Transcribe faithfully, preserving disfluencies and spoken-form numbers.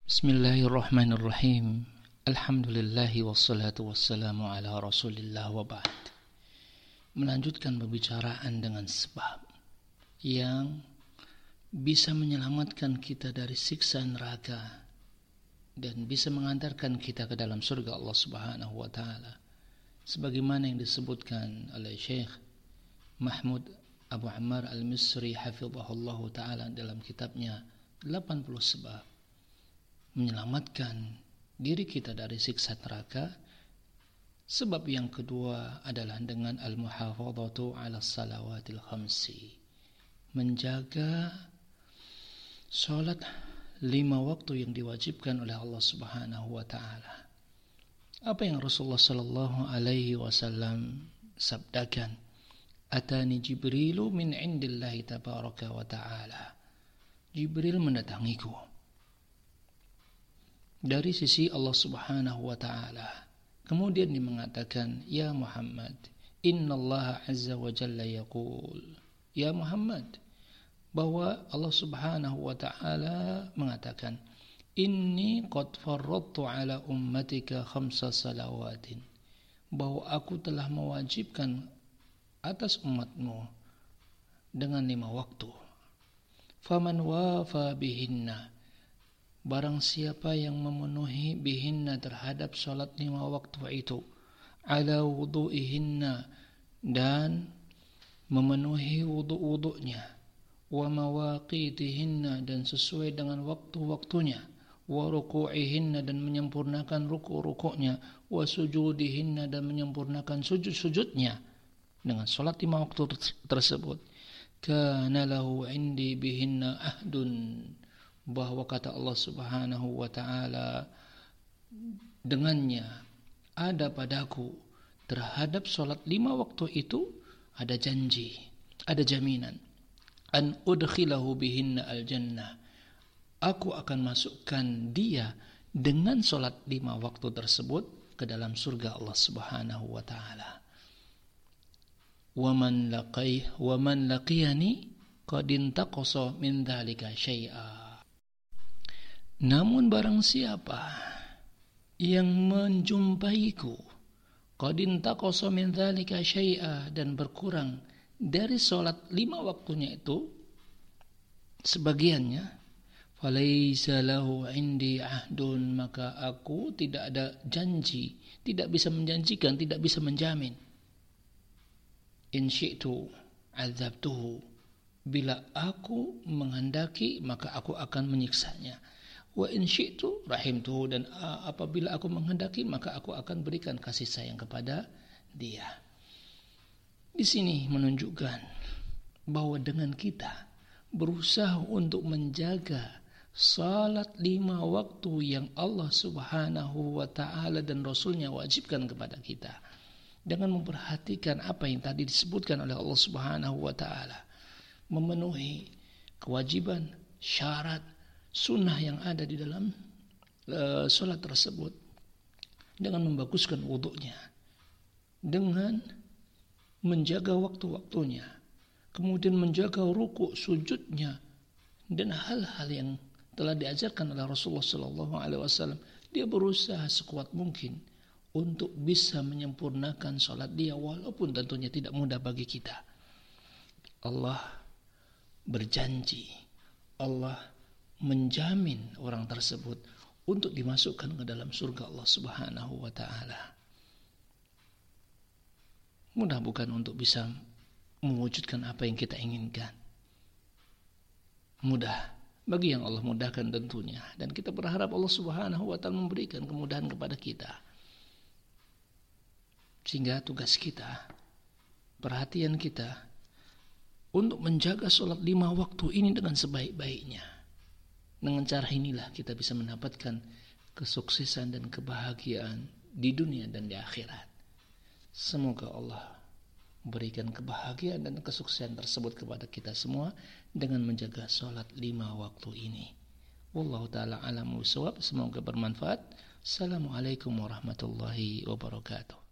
Bismillahirrahmanirrahim. Alhamdulillahi wassalatu wassalamu ala rasulillah wa ba'd. Melanjutkan pembicaraan dengan sebab yang bisa menyelamatkan kita dari siksa neraka dan bisa mengantarkan kita ke dalam surga Allah Subhanahu wa taala. Sebagaimana yang disebutkan oleh Syekh Mahmud Abu Ammar Al-Misri hafizahullah taala dalam kitabnya delapan puluh sebab menyelamatkan diri kita dari siksa neraka. Sebab yang kedua adalah dengan al-muhafadhatu 'ala salawatil khamsi, menjaga salat lima waktu yang diwajibkan oleh Allah Subhanahu wa taala. Apa yang Rasulullah sallallahu alaihi wasallam sabdakan? Atani Jibrilu min indillahi tabaraka wa taala. Jibril mendatangiku dari sisi Allah Subhanahu wa taala. Kemudian dia mengatakan, "Ya Muhammad, innallaha azza wa jalla yaqul." Ya Muhammad, bahwa Allah Subhanahu wa taala mengatakan, "Inni qad farradtu ala ummatika khamsa salawatin." Bahwa aku telah mewajibkan atas umatmu dengan lima waktu. Faman wafa bihinna, barang siapa yang memenuhi bihinna terhadap salat lima waktu itu, ala wudu'ihinna, dan memenuhi wudu-wudunya, wa mawaqitihinna, dan sesuai dengan waktu-waktunya, wa ruku'ihinna, dan menyempurnakan ruku'-ruku'nya, wa sujudihinna, dan menyempurnakan sujud-sujudnya dengan salat lima waktu tersebut, kana lahu indi bihinna ahdun, bahwa kata Allah Subhanahu wa taala, dengannya ada padaku terhadap salat lima waktu itu ada janji, ada jaminan, an udkhilahu bihinna al-jannah, aku akan masukkan dia dengan salat lima waktu tersebut ke dalam surga Allah Subhanahu wa taala. Wa man laqai wa man laqiyani qad intaqasa min dzalika syai'a. Namun barang siapa yang menjumpaiku, qad intaqasa min dzalika syai'a, dan berkurang dari salat lima waktunya itu sebagiannya, falaisa lahu indi ahdun, maka aku tidak ada janji, tidak bisa menjanjikan, tidak bisa menjamin. In syi'tu adzabtuhu, bila aku menghendaki maka aku akan menyiksanya. Wa in syi'tu rahimtuhu, dan apabila aku menghendaki maka aku akan berikan kasih sayang kepada dia. Di sini menunjukkan bahwa dengan kita berusaha untuk menjaga salat lima waktu yang Allah Subhanahu wa taala dan Rasulnya wajibkan kepada kita, dengan memperhatikan apa yang tadi disebutkan oleh Allah Subhanahu wa taala, memenuhi kewajiban, syarat, sunnah yang ada di dalam uh, salat tersebut, dengan membaguskan wudunya, dengan menjaga waktu-waktunya, kemudian menjaga ruku' sujudnya, dan hal-hal yang telah diajarkan oleh Rasulullah sallallahu alaihi wasallam. Dia berusaha sekuat mungkin untuk bisa menyempurnakan salat dia, walaupun tentunya tidak mudah bagi kita. Allah berjanji, Allah menjamin orang tersebut untuk dimasukkan ke dalam surga Allah Subhanahu wa taala. Mudah bukan untuk bisa mewujudkan apa yang kita inginkan? Mudah bagi yang Allah mudahkan tentunya, dan kita berharap Allah Subhanahu wa taala memberikan kemudahan kepada kita, sehingga tugas kita, perhatian kita untuk menjaga salat lima waktu ini dengan sebaik-baiknya. Dengan cara inilah kita bisa mendapatkan kesuksesan dan kebahagiaan di dunia dan di akhirat. Semoga Allah berikan kebahagiaan dan kesuksesan tersebut kepada kita semua dengan menjaga salat lima waktu ini. Wallahu ta'ala a'lam bishawab. Semoga bermanfaat. Assalamualaikum warahmatullahi wabarakatuh.